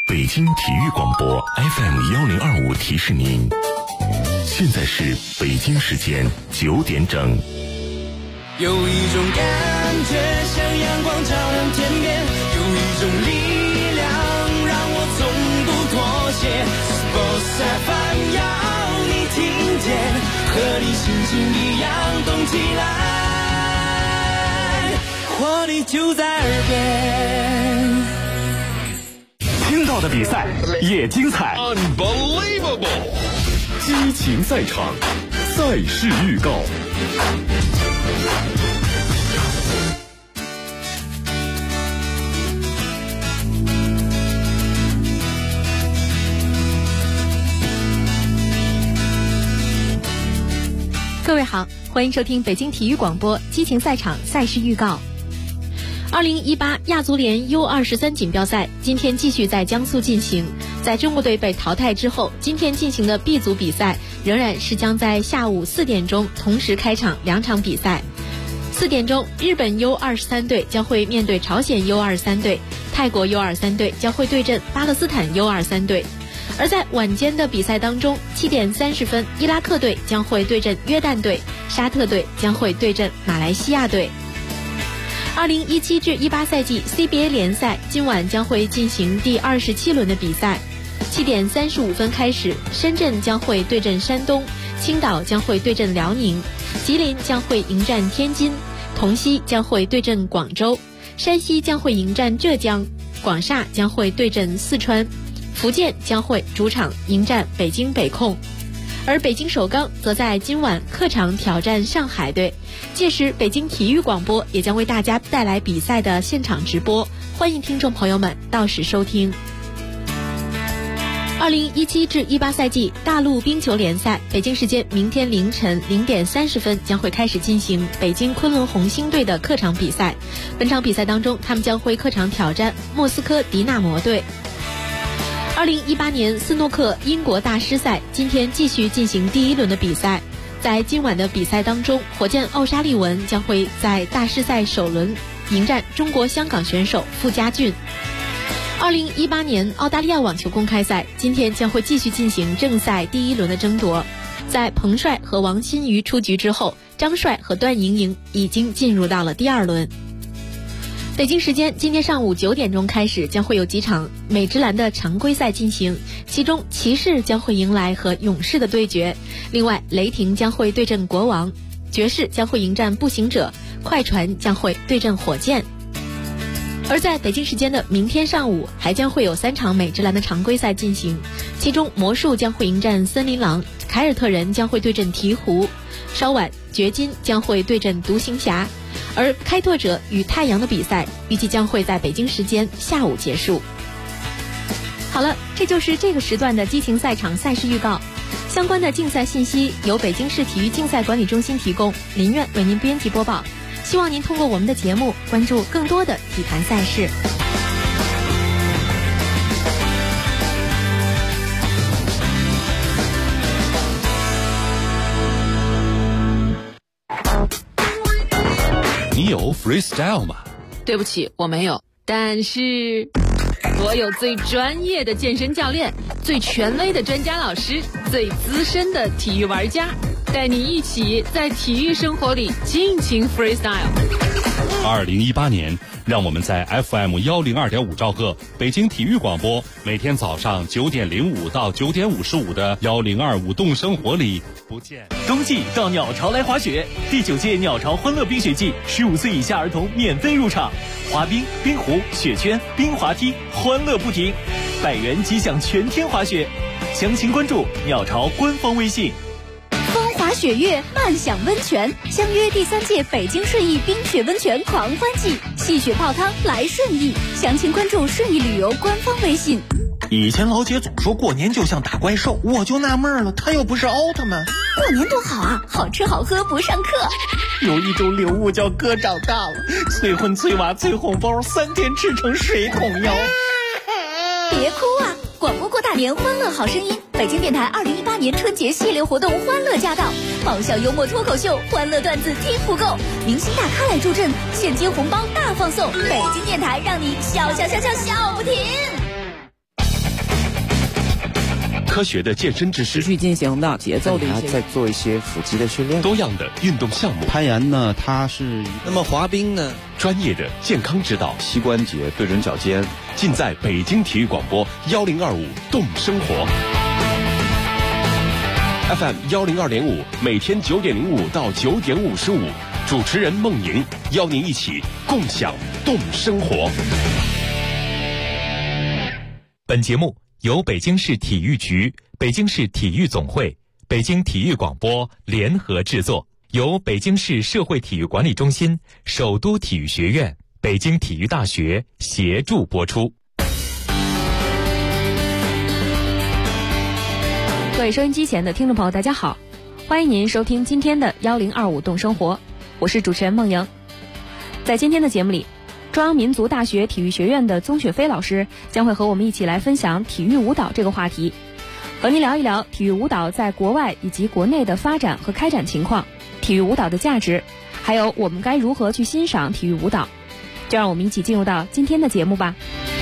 北京体育广播 FM1025提示您，现在是北京时间9点整。 有一种感觉像阳光照亮天边，有一种力量让我从不妥协。Sports FM 要你听见，和你心情一样动起来，活力就在耳边。 听到的比赛也精彩 Unbelievable 激情赛场，赛事预告。 各位好，欢迎收听北京体育广播激情赛场赛事预告。2018亚足联 U23 锦标赛今天继续在江苏进行。在中国队被淘汰之后，今天进行的 B 组比赛仍然是将在下午4点钟同时开场2场比赛。4点钟，日本 U23 队将会面对朝鲜 U23 队，泰国 U23 队将会对阵巴勒斯坦 U23 队。而在晚间的比赛当中，7点30分，伊拉克队将会对阵约旦队，沙特队将会对阵马来西亚队。2017至18赛季 CBA 联赛今晚将会进行第27轮的比赛。7点35分开始，深圳将会对阵山东，青岛将会对阵辽宁，吉林将会迎战天津，同曦将会对阵广州，山西将会迎战浙江，广厦将会对阵四川，福建将会主场迎战北京北控。而北京首钢则在今晚客场挑战上海队，届时北京体育广播也将为大家带来比赛的现场直播，欢迎听众朋友们到时收听。2017至18赛季大陆冰球联赛，北京时间明天凌晨0点30分将会开始进行北京昆仑红星队的客场比赛。本场比赛当中，他们将会客场挑战莫斯科迪纳摩队。2018年斯诺克英国大师赛今天继续进行第1轮的比赛。在今晚的比赛当中，火箭奥沙利文将会在大师赛首轮迎战中国香港选手傅家俊。2018年澳大利亚网球公开赛今天将会继续进行正赛第1轮的争夺。在彭帅和王欣瑜出局之后，张帅和段莹莹已经进入到了第2轮。北京时间今天上午9点钟开始，将会有几场美职篮的常规赛进行，其中骑士将会迎来和勇士的对决，另外雷霆将会对阵国王，爵士将会迎战步行者，快船将会对阵火箭。而在北京时间的明天上午，还将会有3场美职篮的常规赛进行，其中魔术将会迎战森林狼，凯尔特人将会对阵鹈鹕，稍晚掘金将会对阵独行侠，而开拓者与太阳的比赛预计将会在北京时间下午结束。好了，这就是这个时段的激情赛场赛事预告。相关的竞赛信息由北京市体育竞赛管理中心提供，林苑为您编辑播报。希望您通过我们的节目关注更多的体坛赛事。 你有 freestyle 吗？ 对不起，我没有，但是我有最专业的健身教练，最权威的专家老师，最资深的体育玩家，带你一起在体育生活里尽情 freestyle。 2018年，让我们在 FM102.5兆赫北京体育广播，每天早上9点05到9点55的1025动生活里不见。 冬季到鸟巢来滑雪，第9届鸟巢欢乐冰雪季，15岁以下儿童免费入场，滑冰、冰壶、雪圈、冰滑梯，欢乐不停，100元即享全天滑雪。详情关注鸟巢官方微信。 风华雪月，慢享温泉，相约第3届北京顺义冰雪温泉狂欢季，戏雪泡汤来顺义，详情关注顺义旅游官方微信。 以前老姐总说过年就像打怪兽，我就纳闷了，她又不是奥特曼。 过年多好啊，好吃好喝不上课。 有一种礼物叫哥长大了，催婚催娃催红包，3天吃成水桶腰。 别哭啊，广播过大年，欢乐好声音。北京电台2018年春节系列活动欢乐驾到，爆笑幽默脱口秀，欢乐段子听不够，明星大咖来助阵，现金红包大放送。北京电台让你笑笑笑笑笑不停。 科学的健身知识， 持续进行的节奏的一些， 再做一些腹肌的训练， 多样的运动项目。 攀岩呢，它是那么滑冰呢， 专业的健康指导， 膝关节、对准脚尖， 尽在北京体育广播1025动生活。FM 102.5，每天9点05到9点55，主持人孟莹邀您一起共享动生活。 本节目由北京市体育局、北京市体育总会、北京体育广播联合制作，由北京市社会体育管理中心、首都体育学院、北京体育大学协助播出。 各位收音机前的听众朋友，大家好，欢迎您收听今天的1025动生活，我是主持人孟莹。在今天的节目里，中央民族大学体育学院的宗雪飞老师将会和我们一起来分享体育舞蹈这个话题，和您聊一聊体育舞蹈在国外以及国内的发展和开展情况，体育舞蹈的价值，还有我们该如何去欣赏体育舞蹈。就让我们一起进入到今天的节目吧。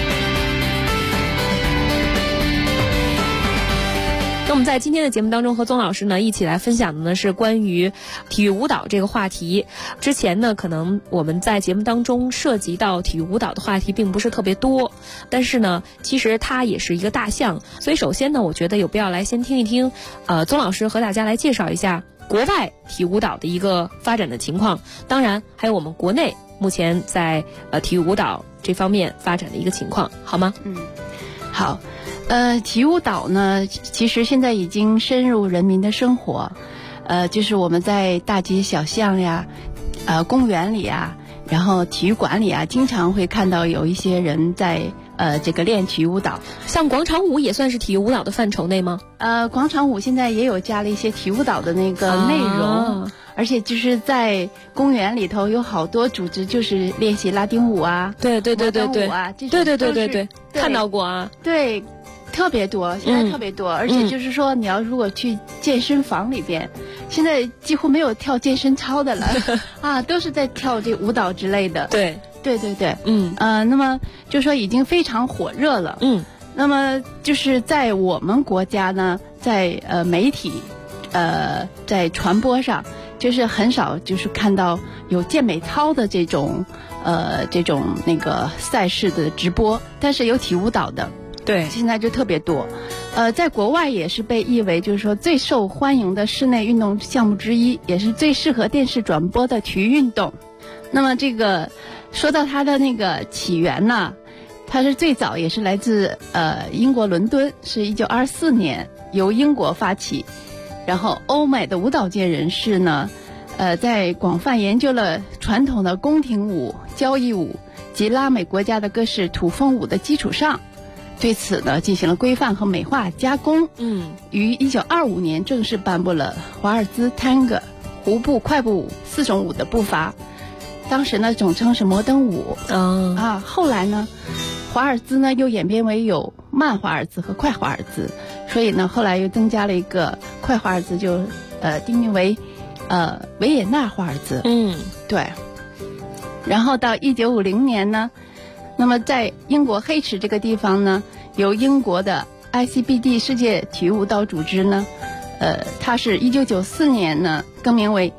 那我们在今天的节目当中和宗老师呢一起来分享的呢是关于体育舞蹈这个话题。之前呢可能我们在节目当中涉及到体育舞蹈的话题并不是特别多，但是呢其实它也是一个大项，所以首先呢我觉得有必要来先听一听宗老师和大家来介绍一下国外体育舞蹈的一个发展的情况，当然还有我们国内目前在体育舞蹈这方面发展的一个情况，好吗？ 好。体育舞蹈呢，其实现在已经深入人民的生活，就是我们在大街小巷呀，公园里啊，然后体育馆里啊，经常会看到有一些人在这个练体育舞蹈。 像广场舞也算是体育舞蹈的范畴内吗？ 广场舞现在也有加了一些体育舞蹈的那个内容，而且就是在公园里头有好多组织就是练习拉丁舞啊， 对对对对对啊， 对，看到过啊， 对。特别多，现在特别多，而且就是说，你要如果去健身房里边，现在几乎没有跳健身操的了啊，都是在跳这舞蹈之类的。 对， 那么就说已经非常火热了。那么就是在我们国家呢，在媒体在传播上，就是很少就是看到有健美操的这种那个赛事的直播，但是有体舞蹈的。 对， 现在就特别多，在国外也是被誉为就是说最受欢迎的室内运动项目之一，也是最适合电视转播的体育运动。那么这个说到它的那个起源呢，它是最早也是来自英国伦敦，是1924年由英国发起，然后欧美的舞蹈界人士呢，在广泛研究了传统的宫廷舞、交谊舞及拉美国家的各式土风舞的基础上。对此呢，进行了规范和美化加工。于1925年正式颁布了华尔兹、Tango、胡步、快步舞4种舞的步伐，当时呢总称是摩登舞。后来呢，华尔兹呢又演变为有慢华尔兹和快华尔兹，所以呢后来又增加了一个快华尔兹，就定名为维也纳华尔兹。对。然后到1950年呢。那么在英国黑池这个地方呢，由英国的 ICBD 世界体育舞蹈组织呢，它是1994年呢更名为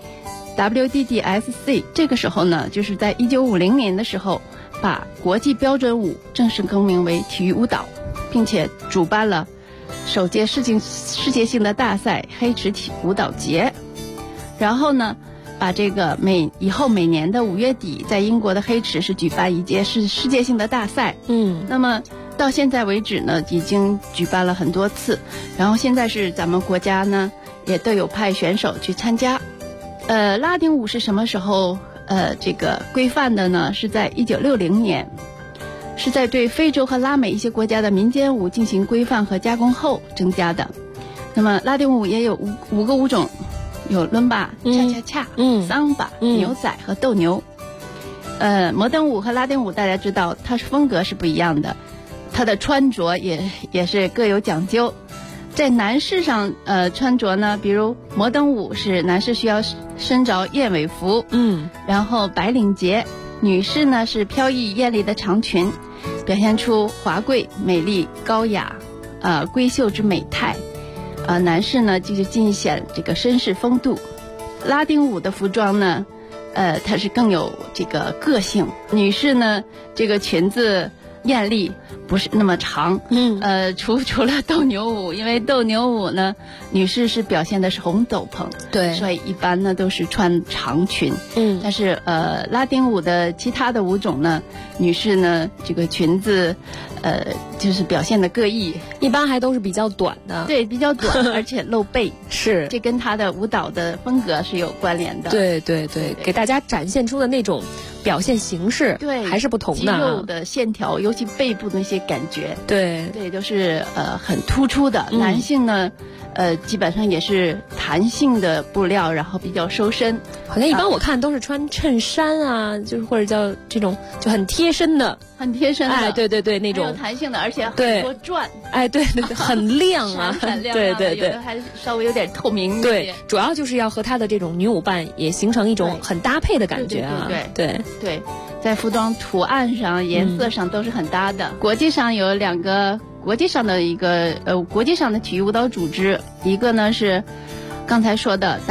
WDDSC。这个时候呢，就是在1950年的时候，把国际标准舞正式更名为体育舞蹈，并且主办了首届世界性的大赛黑池体舞蹈节。然后呢，把这个以后每年的5月底，在英国的黑池是举办一届世界性的大赛。那么到现在为止呢，已经举办了很多次，然后现在是咱们国家呢也都有派选手去参加。拉丁舞是什么时候这个规范的呢？是在1960年，是在对非洲和拉美一些国家的民间舞进行规范和加工后增加的。那么拉丁舞也有5个舞种。有伦巴、恰恰恰、桑巴、牛仔和斗牛。摩登舞和拉丁舞大家知道，它是风格是不一样的，它的穿着也是各有讲究。在男士上，穿着呢，比如摩登舞是男士需要身着燕尾服，然后白领结；女士呢是飘逸艳丽的长裙，表现出华贵、美丽、高雅、 闺秀之美态，男士呢就是尽显这个绅士风度。拉丁舞的服装呢，它是更有这个个性。女士呢，这个裙子艳丽，不是那么长。除了斗牛舞，因为斗牛舞呢，女士是表现的是红斗篷， 对， 所以一般呢都是穿长裙。但是拉丁舞的其他的舞种呢，女士呢这个裙子，就是表现的各异， 一般还都是比较短的。 对，比较短，而且露背， 是这跟她的舞蹈的风格是有关联的。 对对对，给大家展现出的那种表现形式， 对， 还是不同的。 肌肉的线条，尤其背部的那些感觉， 对对，都是很突出的。男性呢，基本上也是弹性的布料，然后比较收身。 好像一般我看都是穿衬衫啊，就是或者叫这种就很贴身的， 很贴身的。 哎，对对对，那种有弹性的，而且很多转。 哎，对对对，很亮啊， 很亮。 对对对， 有的还稍微有点透明。 对，主要就是要和它的这种女舞伴也形成一种很搭配的感觉啊。 对，在服装图案上、颜色上都是很搭的。国际上有2个国际上的国际上的体育舞蹈组织，一个呢是刚才说的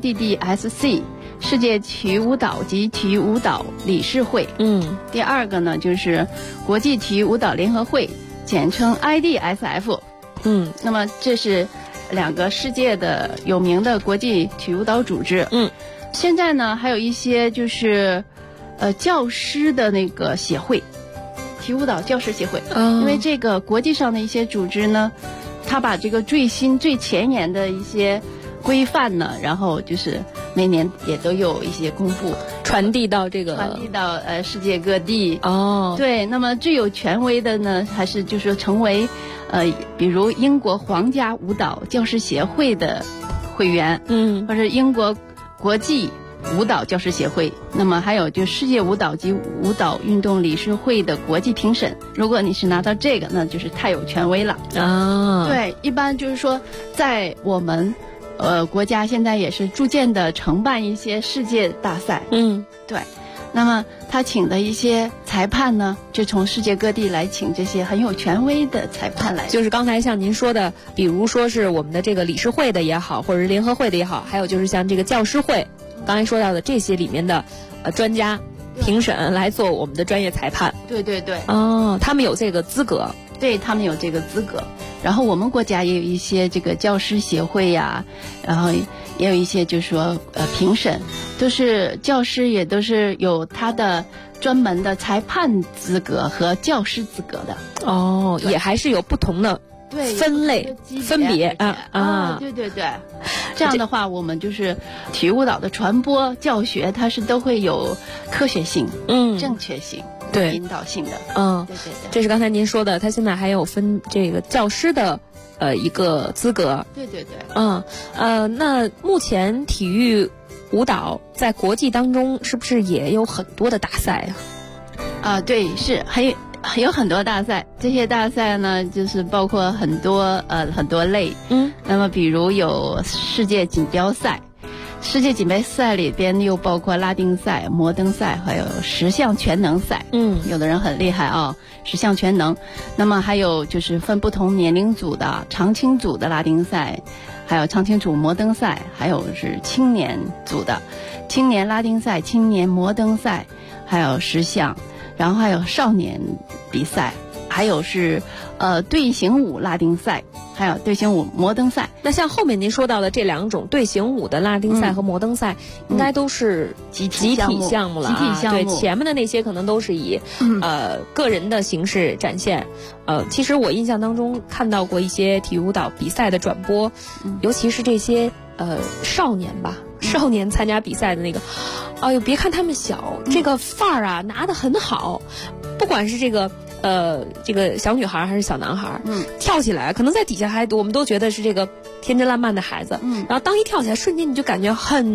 WDDSC 世界体育舞蹈及体育舞蹈理事会。第2个呢就是国际体育舞蹈联合会，简称 IDSF。那么这是2个世界的有名的国际体育舞蹈组织。现在呢还有一些就是教师的那个协会，体育舞蹈教师协会。因为这个国际上的一些组织呢，他把这个最新最前沿的一些规范呢，然后就是每年也都有一些公布， 传递到世界各地。对，那么最有权威的呢，还是就是成为比如英国皇家舞蹈教师协会的会员，或者英国国际舞蹈教师协会，那么还有就世界舞蹈及舞蹈运动理事会的国际评审。如果你是拿到这个，那就是太有权威了啊。对，一般就是说在我们国家现在也是逐渐的承办一些世界大赛。对，那么他请的一些裁判呢，就从世界各地来请这些很有权威的裁判来。 就是刚才像您说的，比如说是我们的这个理事会的也好，或者是联合会的也好，还有就是像这个教师会，刚才说到的这些里面的专家评审来做我们的专业裁判。 对对对。 他们有这个资格。 对，他们有这个资格。然后我们国家也有一些这个教师协会呀，然后也有一些就是说评审，都是教师也都是有他的专门的裁判资格和教师资格的。 也还是有不同的分类分别啊。 对对对。这样的话，我们就是体育舞蹈的传播教学，它是都会有科学性、正确性、引导性的。对对对。 这是刚才您说的，它现在还有分这个教师的一个资格。 对对对。 那目前体育舞蹈在国际当中是不是也有很多的大赛啊？ 对，是还有很多大赛，这些大赛呢，就是包括很多类。那么比如有世界锦标赛，世界锦标赛里边又包括拉丁赛、摩登赛，还有10项全能赛。有的人很厉害啊，10项全能。那么还有就是分不同年龄组的长青组的拉丁赛，还有长青组摩登赛，还有是青年组的青年拉丁赛、青年摩登赛，还有10项。然后还有少年比赛，还有是队形舞拉丁赛，还有队形舞摩登赛。 那像后面您说到的这2种队形舞的拉丁赛和摩登赛，应该都是集体项目了啊。 集体项目。 对，前面的那些可能都是以个人的形式展现。其实我印象当中看到过一些体育舞蹈比赛的转播，尤其是这些少年吧。少年参加比赛的那个，哎呦，别看他们小，这个范儿啊拿得很好，不管是这个小女孩还是小男孩，跳起来可能在底下我们都觉得是这个天真烂漫的孩子，然后当一跳起来，瞬间你就感觉很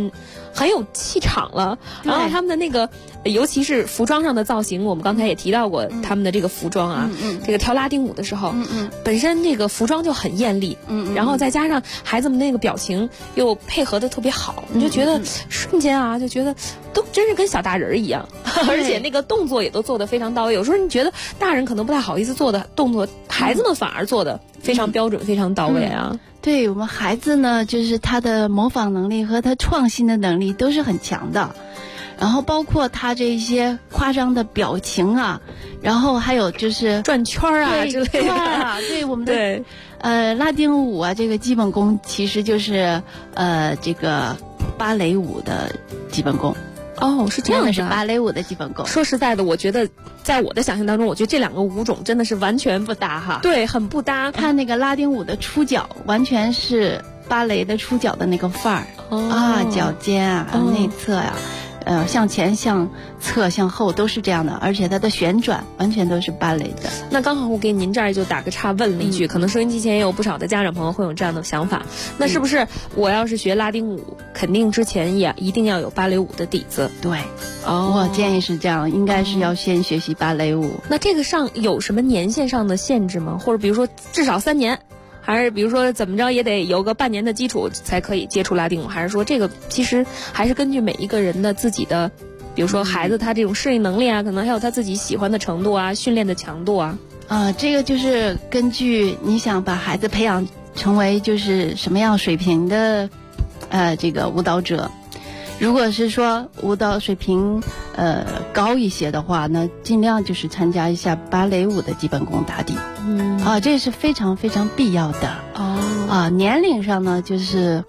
很有气场了。然后他们的那个，尤其是服装上的造型，我们刚才也提到过他们的这个服装啊，这个跳拉丁舞的时候，本身这个服装就很艳丽，然后再加上孩子们那个表情又配合的特别好，你就觉得瞬间啊，就觉得都真是跟小大人一样，而且那个动作也都做得非常到位。有时候你觉得大人可能不太好意思做的动作，孩子们反而做的非常标准，非常到位啊。 对，我们孩子呢，就是他的模仿能力和他创新的能力都是很强的，然后包括他这些夸张的表情啊，然后还有就是转圈啊之类的。 对我们的拉丁舞啊，这个基本功其实就是这个芭蕾舞的基本功。 哦，是这样的， 是芭蕾舞的基本功。 说实在的，我觉得在我的想象当中，我觉得这两个舞种真的是完全不搭哈。对，很不搭。 看那个拉丁舞的出脚，完全是芭蕾的出脚的那个范儿、脚尖啊、内侧呀、向前、向侧、向后都是这样的，而且它的旋转完全都是芭蕾的。 那刚好我给您这儿就打个岔问了一句，可能收音机前也有不少的家长朋友会有这样的想法，那是不是我要是学拉丁舞，肯定之前也一定要有芭蕾舞的底子？ 对，我建议是这样，应该是要先学习芭蕾舞。 那这个上有什么年限上的限制吗？或者比如说至少3年？还是比如说怎么着也得有个半年的基础才可以接触拉丁舞？还是说这个其实还是根据每一个人的自己的，比如说孩子他这种适应能力啊，可能还有他自己喜欢的程度啊，训练的强度啊。 这个就是根据你想把孩子培养成为就是什么样水平的这个舞蹈者。如果是说舞蹈水平高一些的话呢，尽量就是参加一下芭蕾舞的基本功打底。这是非常非常必要的。年龄上呢，就是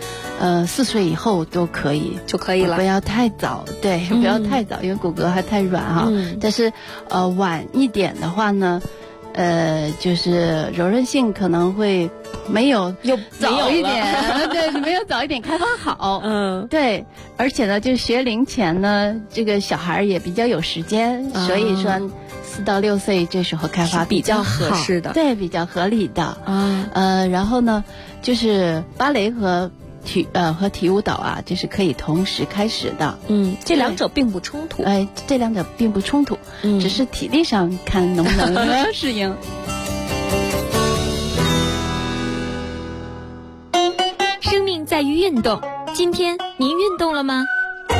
4岁以后都可以就可以了， 不要太早。对，不要太早，因为骨骼还太软哈。但是晚一点的话呢，就是柔韧性可能会没有早一点，对，没有早一点开发好。对，而且呢，就学龄前呢，这个小孩也比较有时间，所以说4到6岁这时候开发比较合适的， 对，比较合理的。然后呢，就是芭蕾和体育舞蹈啊，这是可以同时开始的。 这两者并不冲突。 这两者并不冲突，只是体力上看能不能适应。 生命在于运动，今天您运动了吗？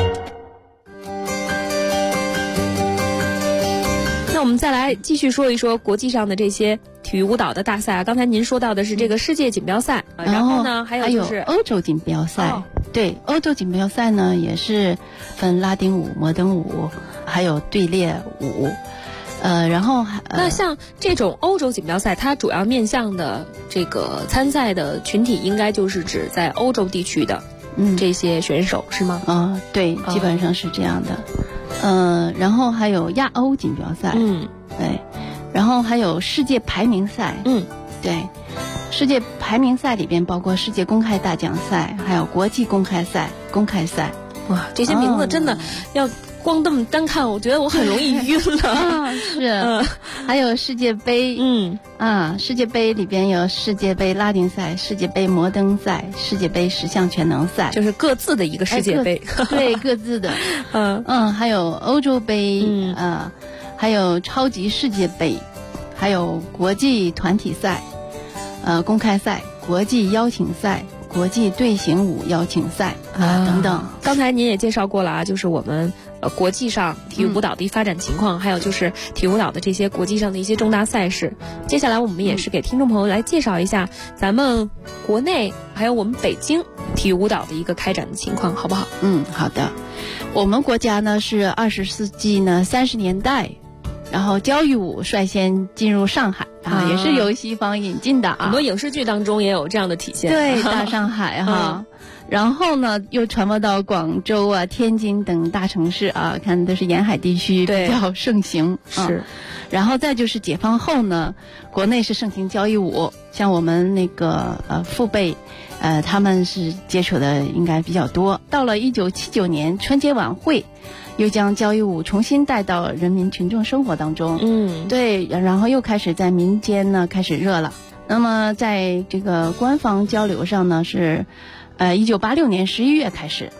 那我们再来继续说一说国际上的这些体育舞蹈的大赛啊。刚才您说到的是这个世界锦标赛，然后呢还有就是欧洲锦标赛。对，欧洲锦标赛呢也是分拉丁舞、摩登舞，还有队列舞。然后那像这种欧洲锦标赛，它主要面向的这个参赛的群体，应该就是指在欧洲地区的这些选手，是吗？ 对，基本上是这样的。然后还有亚欧锦标赛，对，然后还有世界排名赛，对，世界排名赛里边包括世界公开大奖赛，还有国际公开赛、公开赛。 哇，这些名字真的要光这么单看，我觉得我很容易晕了。 是，还有世界杯，世界杯里边有世界杯拉丁赛、世界杯摩登赛、世界杯10项全能赛， 就是各自的一个世界杯。 对，各自的。还有欧洲杯，还有超级世界杯，还有国际团体赛，公开赛、国际邀请赛、国际队形舞邀请赛等等。 刚才您也介绍过了啊，就是我们国际上体育舞蹈的发展情况，还有就是体育舞蹈的这些国际上的一些重大赛事。接下来我们也是给听众朋友来介绍一下咱们国内还有我们北京体育舞蹈的一个开展的情况，好不好？ 好的。我们国家呢是20世纪呢30年代，然后交谊舞率先进入上海也是由西方引进的很多影视剧当中也有这样的体现。 对，大上海然后呢又传播到广州啊、天津等大城市看都是沿海地区比较盛行。 是。 然后再就是解放后呢，国内是盛行交谊舞，像我们那个父辈他们是接触的应该比较多。到了1979年春节晚会，又将交谊舞重新带到人民群众生活当中。对，然后又开始在民间呢开始热了。那么在这个官方交流上呢，是1986年11月开始，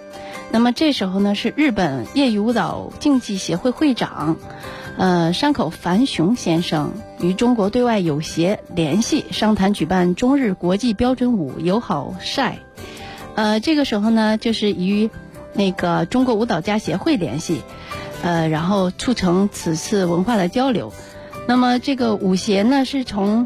那么这时候呢，是日本业余舞蹈竞技协会会长，山口繁雄先生与中国对外友协联系，商谈举办中日国际标准舞友好赛。这个时候呢，就是与那个中国舞蹈家协会联系，然后促成此次文化的交流。那么这个舞协呢，是从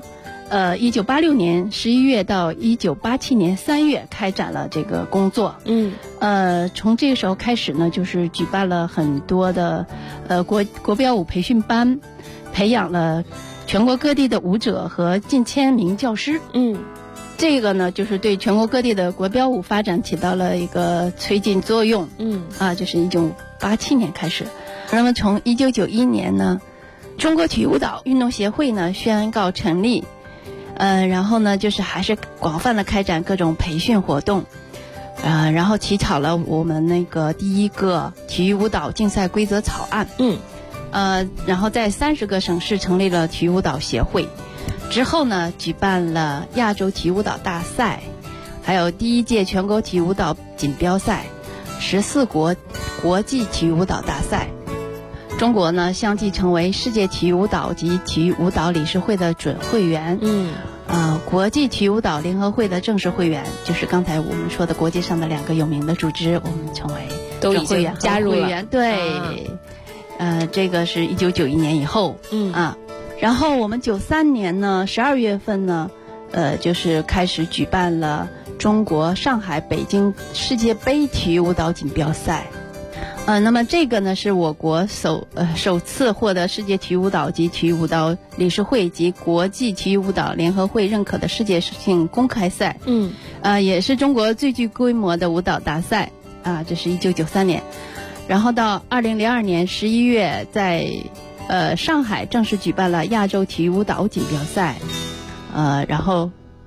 1986年11月到1987年3月开展了这个工作。从这个时候开始呢，就是举办了很多的国标舞培训班，培养了全国各地的舞者和近1000名教师。这个呢，就是对全国各地的国标舞发展起到了一个推进作用。就是1987年开始。那么从1991年呢，中国体育舞蹈运动协会呢宣告成立，然后呢就是还是广泛的开展各种培训活动，然后起草了我们那个第一个体育舞蹈竞赛规则草案。然后在30个省市成立了体育舞蹈协会，之后呢举办了亚洲体育舞蹈大赛，还有第1届全国体育舞蹈锦标赛，14国际体育舞蹈大赛。中国呢相继成为世界体育舞蹈及体育舞蹈理事会的准会员，国际体育舞蹈联合会的正式会员，就是刚才我们说的国际上的2个有名的组织，我们成为都已经加入了。 对，这个是1991年以后。然后我们93年呢12月份呢，就是开始举办了中国上海、北京世界杯体育舞蹈锦标赛。那么这个呢是我国首次获得世界体育舞蹈及体育舞蹈理事会及国际体育舞蹈联合会认可的世界性公开赛。也是中国最具规模的舞蹈大赛。这是1993年。然后到2002年11月，在上海正式举办了亚洲体育舞蹈锦标赛。然后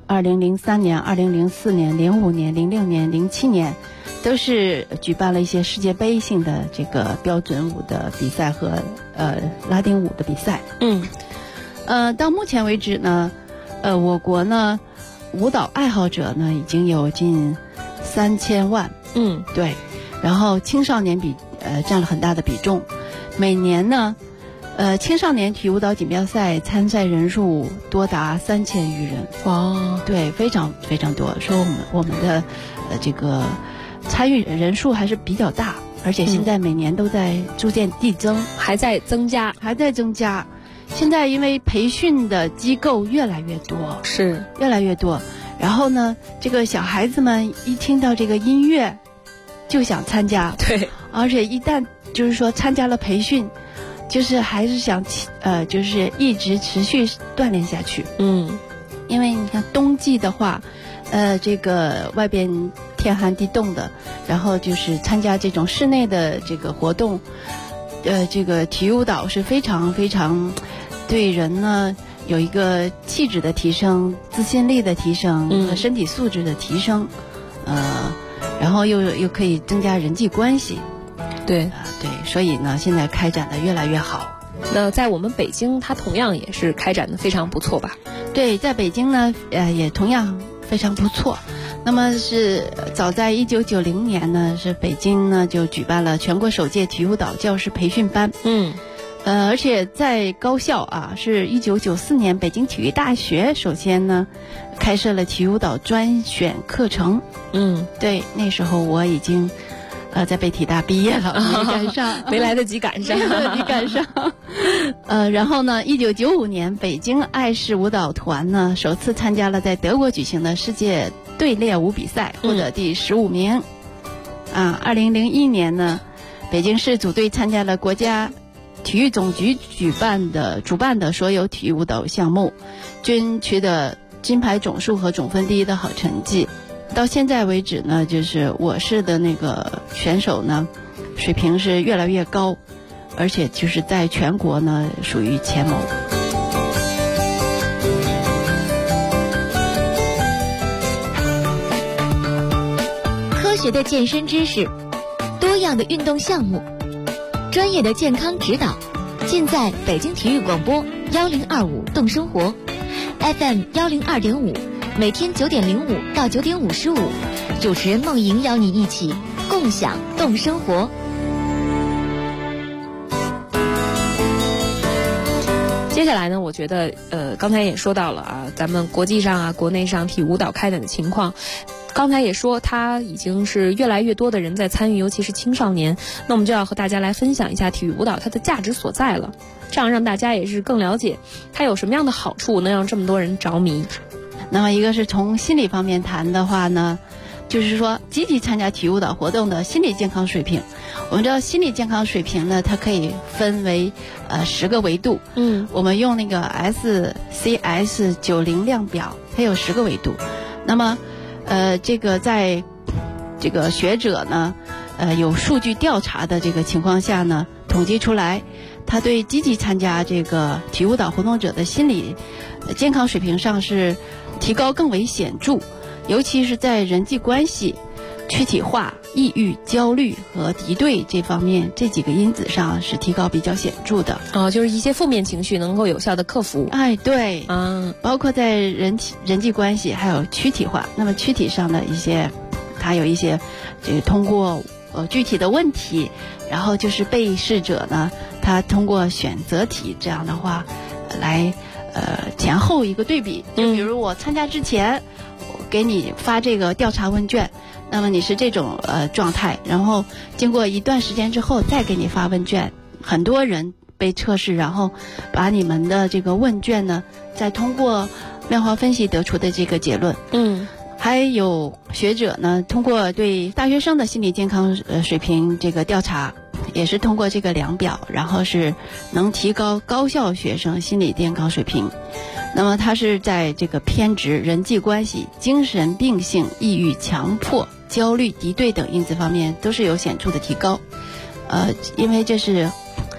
2003年、2004年、05年、06年、07年。都是举办了一些世界杯性的这个标准舞的比赛和拉丁舞的比赛。到目前为止呢，我国呢舞蹈爱好者呢已经有近3000万。对，然后青少年占了很大的比重。每年呢，青少年体育舞蹈锦标赛参赛人数多达3000余人。 哇， 对，非常非常多。说我们的这个参与人数还是比较大，而且现在每年都在逐渐递增， 还在增加。 现在因为培训的机构越来越多， 是越来越多。然后呢，这个小孩子们一听到这个音乐就想参加。 对， 而且一旦就是说参加了培训，就是还是想就是一直持续锻炼下去。因为你看冬季的话，这个外边天寒地冻的，然后就是参加这种室内的这个活动，这个体育舞蹈是非常非常对人呢有一个气质的提升、自信力的提升和身体素质的提升，然后又可以增加人际关系。 对， 所以呢现在开展的越来越好。 那在我们北京，它同样也是开展的非常不错吧？ 对，在北京呢，也同样非常不错。那么是早在1990年呢，是北京呢就举办了全国首届体育舞蹈教师培训班。而且在高校是1994年北京体育大学首先呢开设了体育舞蹈专选课程。对，那时候我已经在北体大毕业了，没赶上， 没来得及赶上， 然后呢，1995年北京爱市舞蹈团呢首次参加了在德国举行的世界队列舞比赛，获得第15名。2001年呢，北京市组队参加了国家体育总局主办的所有体育舞蹈项目，均取得金牌总数和总分第一的好成绩。到现在为止呢，就是我市的那个选手呢，水平是越来越高，而且就是在全国呢属于前茅。 科学的健身知识，多样的运动项目，专业的健康指导，尽在北京体育广播1025动生活 FM 102.5，每天9点05到9点55，主持人梦莹邀你一起共共享，动生活。 接下来呢，我觉得刚才也说到了啊，咱们国际上啊、国内上体育舞蹈开展的情况。刚才也说，它已经是越来越多的人在参与，尤其是青少年。那我们就要和大家来分享一下体育舞蹈它的价值所在了，这样让大家也是更了解它有什么样的好处，能让这么多人着迷。 那么一个是从心理方面谈的话呢，就是说积极参加体育舞蹈活动的心理健康水平。我们知道心理健康水平呢，它可以分为10个维度。我们用那个 SCS-90量表，它有10个维度。那么这个在这个学者呢，有数据调查的这个情况下呢，统计出来，他对积极参加这个体育舞蹈活动者的心理健康水平上是提高更为显著，尤其是在人际关系、躯体化、抑郁、焦虑和敌对这方面，这几个因子上是提高比较显著的。 就是一些负面情绪能够有效的克服。 对，包括在人际关系还有躯体化。那么躯体上的一些，它有一些这个通过具体的问题，然后就是被试者呢，他通过选择题这样的话来前后一个对比。就比如我参加之前，我给你发这个调查问卷，那么你是这种状态，然后经过一段时间之后再给你发问卷，很多人被测试，然后把你们的这个问卷呢，再通过量化分析得出的这个结论。还有学者呢，通过对大学生的心理健康水平这个调查，也是通过这个量表，然后是能提高高校学生心理健康水平。那么它是在这个偏执、人际关系、精神病性、抑郁、强迫、焦虑、敌对等因子方面都是有显著的提高。因为这是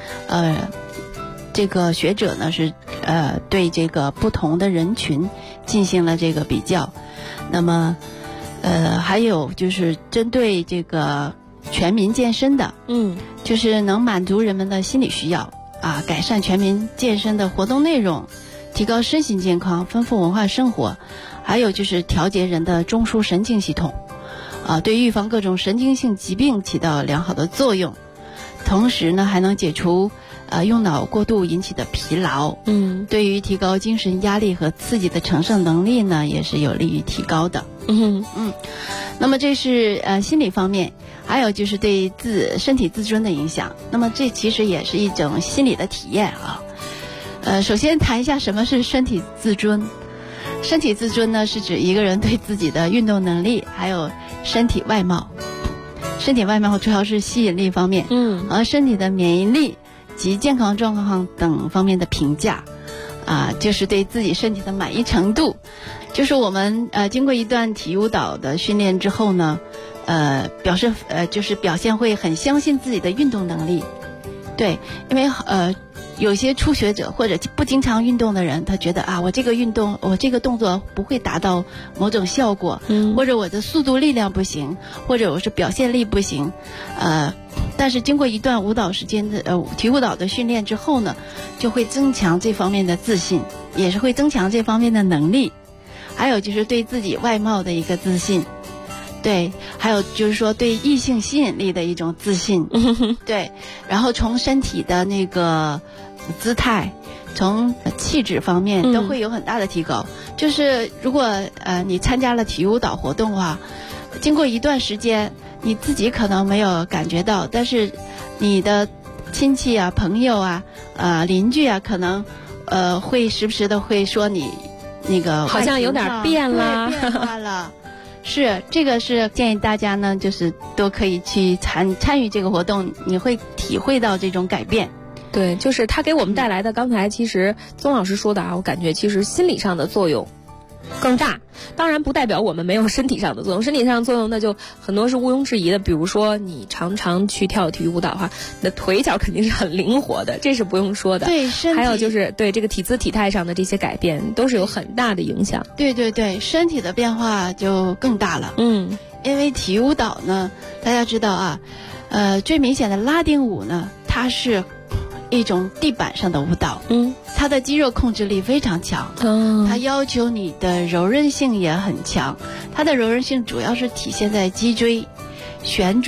这个学者呢是对这个不同的人群进行了这个比较。那么还有就是针对这个全民健身的，就是能满足人们的心理需要啊，改善全民健身的活动内容，提高身心健康，丰富文化生活，还有就是调节人的中枢神经系统，对预防各种神经性疾病起到良好的作用。同时呢，还能解除用脑过度引起的疲劳，对于提高精神压力和刺激的承受能力呢，也是有利于提高的。那么这是心理方面，还有就是对身体自尊的影响。那么这其实也是一种心理的体验啊。首先谈一下什么是身体自尊。身体自尊呢，是指一个人对自己的运动能力还有身体外貌。身体外貌主要是吸引力方面，而身体的免疫力及健康状况等方面的评价，就是对自己身体的满意程度。就是我们经过一段体育舞蹈的训练之后呢，就是表现会很相信自己的运动能力。对，因为有些初学者或者不经常运动的人，他觉得我这个动作不会达到某种效果，或者我的速度力量不行，或者我是表现力不行，但是经过一段舞蹈时间的体育舞蹈的训练之后呢，就会增强这方面的自信，也是会增强这方面的能力。还有就是对自己外貌的一个自信，对，还有就是说对异性吸引力的一种自信，对，然后从身体的那个姿态，从气质方面都会有很大的提高。就是如果你参加了体育舞蹈活动的话，经过一段时间，你自己可能没有感觉到，但是你的亲戚啊、朋友啊、邻居啊，可能会时不时的会说你那个好像有点变了， 变化了。是，这个是建议大家呢，就是都可以去参与这个活动，你会体会到这种改变。 对，就是它给我们带来的，刚才其实宗老师说的我感觉其实心理上的作用更大。当然不代表我们没有身体上的作用，身体上的作用那就很多是毋庸置疑的。比如说你常常去跳体育舞蹈的话，你的腿脚肯定是很灵活的，这是不用说的。 对， 还有就是对这个体姿体态上的这些改变都是有很大的影响。 对对对，身体的变化就更大了。因为体育舞蹈呢，大家知道最明显的拉丁舞呢，它是一种地板上的舞蹈，它的肌肉控制力非常强，它要求你的柔韧性也很强。它的柔韧性主要是体现在脊椎旋转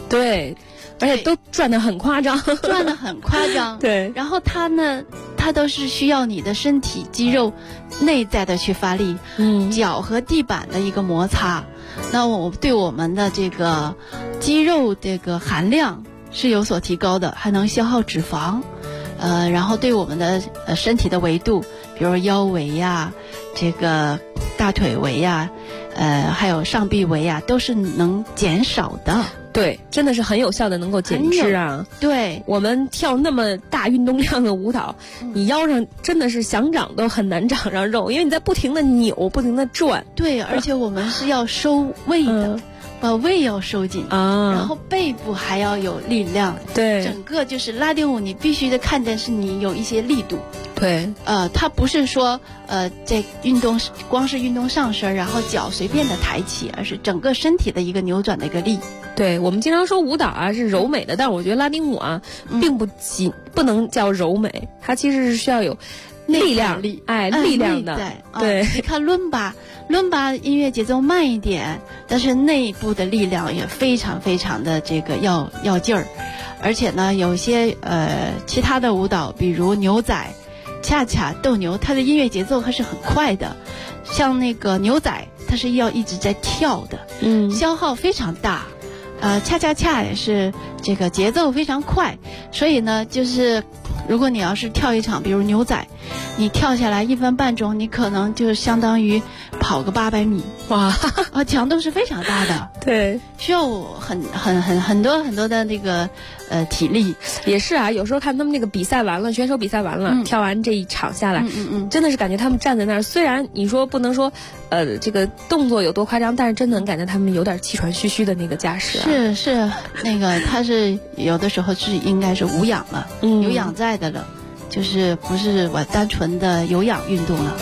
对，而且都转得很夸张， 转得很夸张。 对， 然后它都是需要你的身体肌肉内在的去发力，脚和地板的一个摩擦，那我对我们的这个肌肉这个含量是有所提高的，还能消耗脂肪，然后对我们的身体的维度，比如腰围呀，这个大腿围呀，还有上臂围呀，都是能减少的。 对，真的是很有效的，能够减脂啊。 对， 我们跳那么大运动量的舞蹈，你腰上真的是想长都很难长上肉，因为你在不停的扭，不停的转。 对，而且我们是要收胃的。把胃要收紧啊，然后背部还要有力量。 对， 整个就是拉丁舞，你必须得看见是你有一些力度。 对， 它不是说在运动光是运动上身，然后脚随便的抬起，而是整个身体的一个扭转的一个力。 对，我们经常说舞蹈啊是柔美的，但是我觉得拉丁舞啊，并不能叫柔美，它其实是需要有力量力量的。 对，你看伦巴音乐节奏慢一点，但是内部的力量也非常非常的这个要劲儿，而且呢，有些其他的舞蹈，比如牛仔、恰恰、斗牛，它的音乐节奏还是很快的，像那个牛仔，它是要一直在跳的，消耗非常大。恰恰恰也是这个节奏非常快，所以呢，就是如果你要是跳一场，比如牛仔，你跳下来1分半钟，你可能就相当于跑个800米，哇，强度是非常大的， 对， 需要很多的那个体力。 也是啊，有时候看他们那个比赛完了，选手比赛完了，跳完这一场下来，真的是感觉他们站在那儿，虽然你说不能说这个动作有多夸张，但是真的能感觉他们有点气喘吁吁的那个架势啊。 是那个他是有的时候是应该是无氧了，有氧在的了，就是不是我单纯的有氧运动了。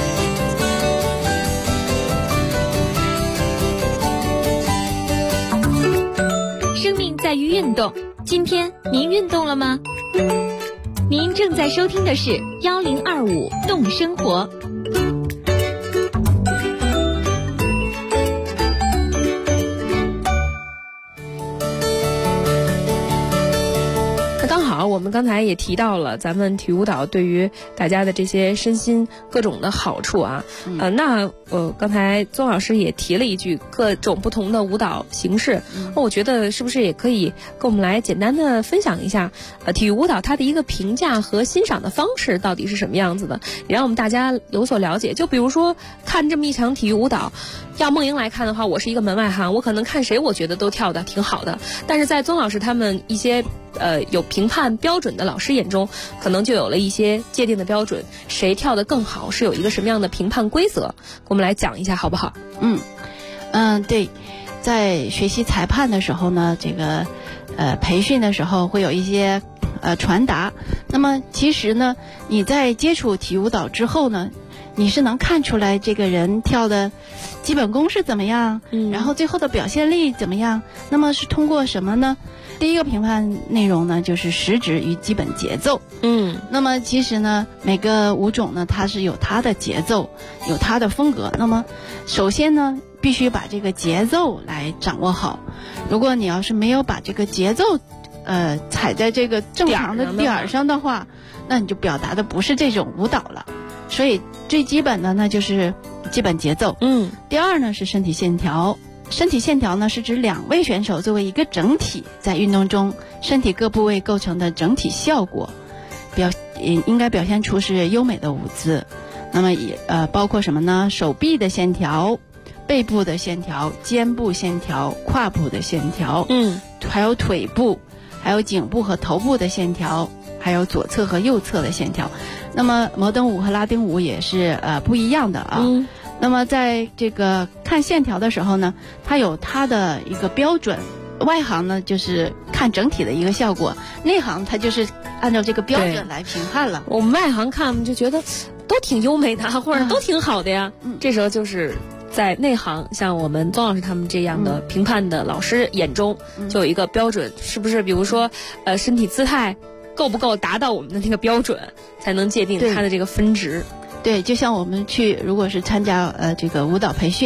生命在于运动，今天您运动了吗？您正在收听的是1025动生活。 刚好我们刚才也提到了咱们体育舞蹈对于大家的这些身心各种的好处啊，刚才宗老师也提了一句各种不同的舞蹈形式，我觉得是不是也可以跟我们来简单的分享一下体育舞蹈它的一个评价和欣赏的方式到底是什么样子的，也让我们大家有所了解。就比如说看这么一场体育舞蹈，要梦莹来看的话，我是一个门外汉，我可能看谁我觉得都跳得挺好的，但是在宗老师他们一些有评判标准的老师眼中，可能就有了一些界定的标准，谁跳得更好是有一个什么样的评判规则，我们来讲一下好不好？ 对，在学习裁判的时候呢，这个培训的时候会有一些传达。那么其实呢，你在接触体育舞蹈之后呢，你是能看出来这个人跳的基本功是怎么样，然后最后的表现力怎么样。那么是通过什么呢？第一个评判内容呢，就是实质与基本节奏。那么其实呢，每个舞种呢，它是有它的节奏，有它的风格。那么首先呢，必须把这个节奏来掌握好。如果你要是没有把这个节奏踩在这个正常的点上的话，那你就表达的不是这种舞蹈了。所以最基本的呢就是基本节奏。第二呢是身体线条。身体线条呢是指两位选手作为一个整体，在运动中身体各部位构成的整体效果，应该表现出是优美的舞姿。那么也包括什么呢？手臂的线条、背部的线条、肩部线条、胯部的线条，还有腿部，还有颈部和头部的线条，还有左侧和右侧的线条。那么摩登舞和拉丁舞也是不一样的啊。那么在这个看线条的时候呢，它有它的一个标准。外行呢就是看整体的一个效果，内行它就是按照这个标准来评判了。 我们外行看就觉得都挺优美的，或者都挺好的呀。这时候就是在内行，像我们宗老师他们这样的评判的老师眼中，就有一个标准，是不是？比如说身体姿态够不够达到我们的那个标准，才能界定它的这个分值。 对，就像我们如果是参加这个舞蹈培训，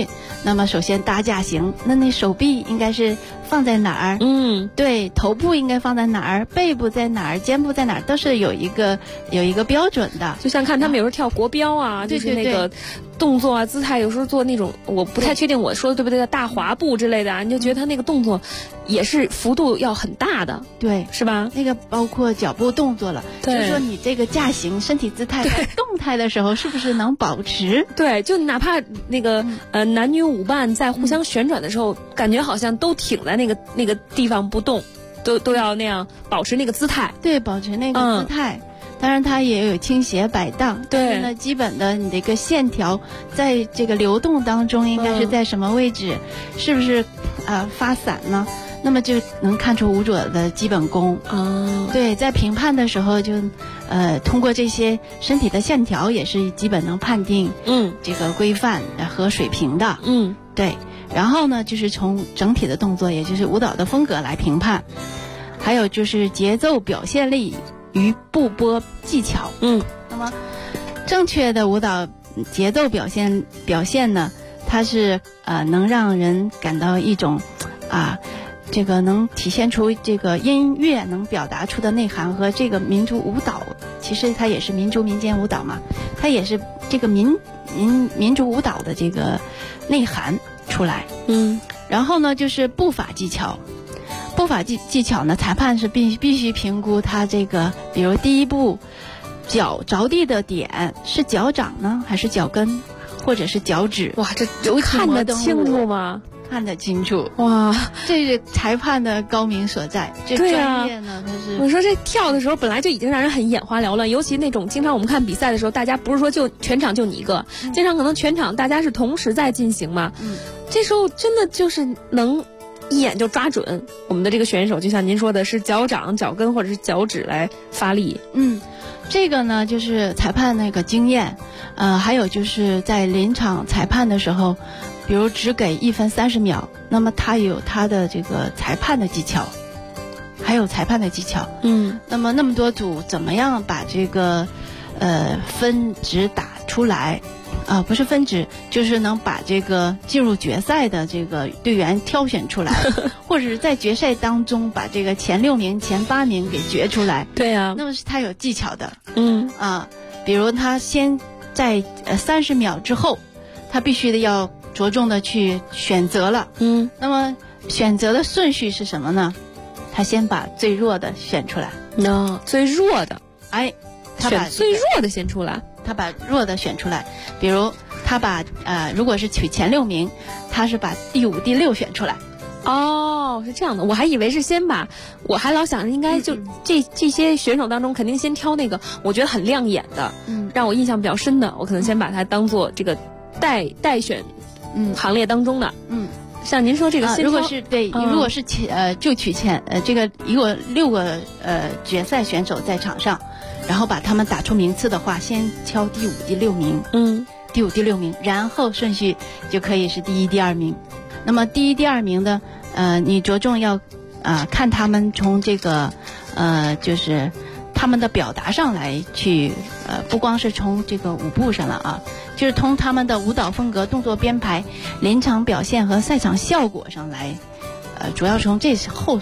那么首先搭架形，那手臂应该是放在哪儿？对，头部应该放在哪儿？背部在哪儿？肩部在哪儿？都是有一个标准的。 就像看他们有时候跳国标啊，就是那个动作啊、姿态，有时候做那种我不太确定我说的对不对，大滑步之类的啊，你就觉得他那个动作也是幅度要很大的， 对， 是吧？ 那个包括脚步动作了，就是说你这个架形、身体姿态在动态的时候是不是能保持？ 对，就哪怕那个男女舞伴在互相旋转的时候，感觉好像都挺在那个地方不动，都要那样保持那个姿态。 对，保持那个姿态。当然它也有倾斜摆荡， 对， 那基本的你的一个线条在这个流动当中应该是在什么位置，是不是发散呢？那么就能看出舞者的基本功。对，在评判的时候就通过这些身体的线条也是基本能判定这个规范和水平的。对，然后呢就是从整体的动作，也就是舞蹈的风格来评判，还有就是节奏表现力与步波技巧。那么正确的舞蹈节奏表现呢，它是能让人感到一种这个能体现出这个音乐能表达出的内涵和这个民族舞蹈，其实它也是民族民间舞蹈嘛，它也是这个民族舞蹈的这个内涵出来。然后呢就是步法技巧。步法技巧呢，裁判是必须评估他这个，比如第一步脚着地的点是脚掌呢，还是脚跟，或者是脚趾？ 哇，这看得清楚吗？ 看得清楚。 哇， 这是裁判的高明所在。这专业呢，它是我说这跳的时候本来就已经让人很眼花缭乱，尤其那种经常我们看比赛的时候，大家不是说就全场就你一个，经常可能全场大家是同时在进行嘛。这时候真的就是能一眼就抓准我们的这个选手，就像您说的是脚掌、脚跟或者是脚趾来发力。 这个呢就是裁判那个经验，还有就是在临场裁判的时候，比如只给1分30秒，那么他有他的这个裁判的技巧，还有裁判的技巧。那么多组怎么样把这个分值打出来？不是分值，就是能把这个进入决赛的这个队员挑选出来，或者是在决赛当中把这个前6名、前8名给决出来。 对啊， 那么是他有技巧的。比如他先在30秒之后，他必须的要着重的去选择了。那么选择的顺序是什么呢？他先把最弱的选出来。 最弱的， 他把最弱的先出来。 他把弱的选出来，比如他把如果是取前6名，他是把第5、第6选出来。 是这样的，我还以为是先把，我还老想着应该就这些选手当中肯定先挑那个我觉得很亮眼的，让我印象比较深的，我可能先把它当做这个待选行列当中的。像您说这个， 如果是对，如果是就取这个如果6个决赛选手在场上，然后把他们打出名次的话，先挑第5、第6名。第5、第6名，然后顺序就可以是第1、第2名。那么第1、第2名的，你着重要看他们从这个就是他们的表达上来去，不光是从这个舞步上了就是从他们的舞蹈风格、动作编排、临场表现和赛场效果上来，主要从这后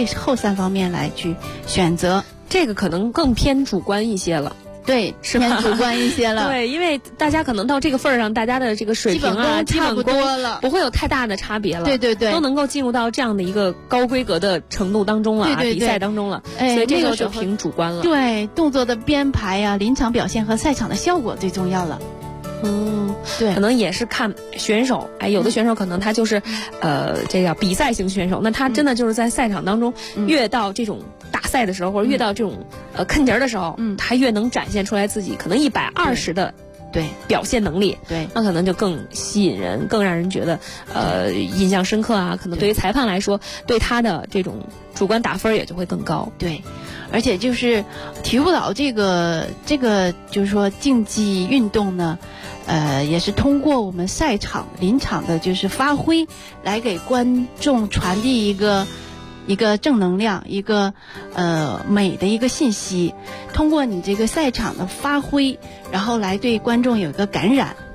3方面来去选择。 这个可能更偏主观一些了。 对，是偏主观一些了。 对，因为大家可能到这个份儿上，大家的这个水平基本不多了， 不会有太大的差别了。 对， 都能够进入到这样的一个高规格的程度当中了。比赛当中了。所以这个就凭主观了。 对，动作的编排临场表现和赛场的效果最重要了。对， 可能也是看选手。有的选手可能他就是这叫比赛型选手，那他真的就是在赛场当中越到这种大赛的时候，或者越到这种坑节的时候，他越能展现出来自己可能120%的表现能力。 对， 那可能就更吸引人，更让人觉得印象深刻可能对于裁判来说，对他的这种主观打分也就会更高。 对，而且就是体育舞蹈这个就是说竞技运动呢，也是通过我们赛场临场的就是发挥来给观众传递一个正能量，一个美的一个信息，通过你这个赛场的发挥，然后来对观众有一个感染。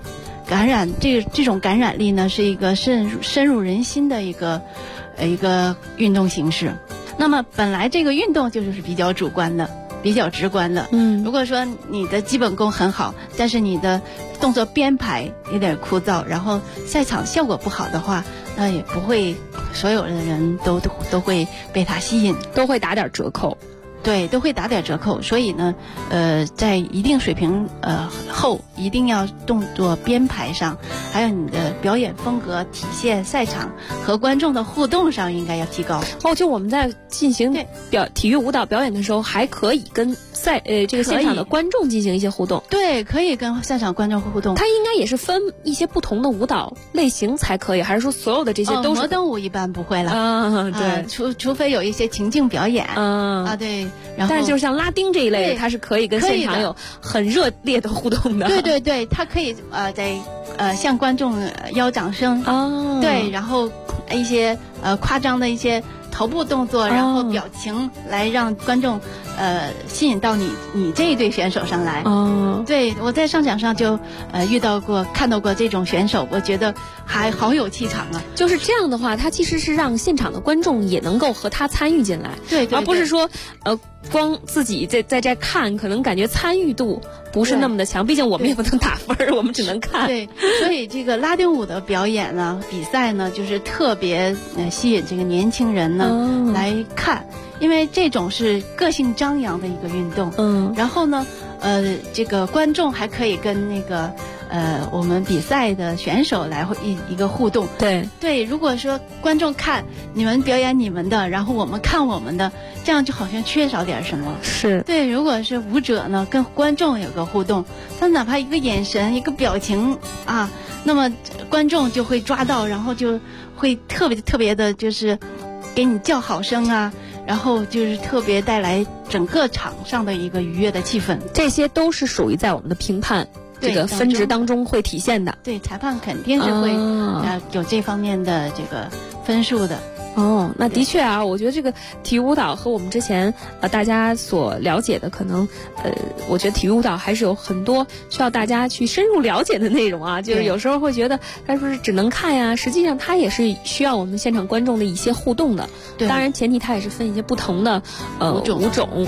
感染这种感染力呢，是一个深入人心的一个运动形式。那么本来这个运动就是比较主观的，比较直观的。如果说你的基本功很好，但是你的动作编排有点枯燥，然后赛场效果不好的话，那也不会所有的人都会被它吸引， 都会打点折扣。 对，都会打点折扣。所以呢，在一定水平后，一定要动作编排上，还有你的表演风格体现赛场和观众的互动上应该要提高。 就我们在进行体育舞蹈表演的时候，还可以跟这个现场的观众进行一些互动。 对，可以跟现场观众互动。 它应该也是分一些不同的舞蹈类型才可以，还是说所有的这些都是？ 摩登舞一般不会了对， 除非有一些情境表演对。然后但是就是像拉丁这一类的，它是可以跟现场有很热烈的互动的。 对，它可以在向观众邀掌声对，然后一些夸张的一些头部动作，然后表情来让观众吸引到你这一队选手上来。对，我在上场上就看到过这种选手，我觉得还好有气场啊。 就是这样的话，它其实是让现场的观众也能够和他参与进来， 对， 而不是说光自己在这看，可能感觉参与度不是那么的强。毕竟我们也不能打分，我们只能看。 对，所以这个拉丁舞的表演呢，比赛呢，就是特别吸引这个年轻人呢来看，因为这种是个性张扬的一个运动。然后呢，这个观众还可以跟那个我们比赛的选手来一个互动。对，如果说观众看你们表演你们的，然后我们看我们的，这样就好像缺少点什么。 是对，如果是舞者呢，跟观众有个互动，他哪怕一个眼神一个表情那么观众就会抓到，然后就会特别的就是给你叫好声然后就是特别带来整个场上的一个愉悦的气氛。 这些都是属于在我们的评判这个分值当中会体现的。 对，裁判肯定是会有这方面的这个分数的。 那的确我觉得这个体育舞蹈和我们之前大家所了解的，可能我觉得体育舞蹈还是有很多需要大家去深入了解的内容就是有时候会觉得它是不是只能看呀？实际上它也是需要我们现场观众的一些互动的。当然前提它也是分一些不同的舞种。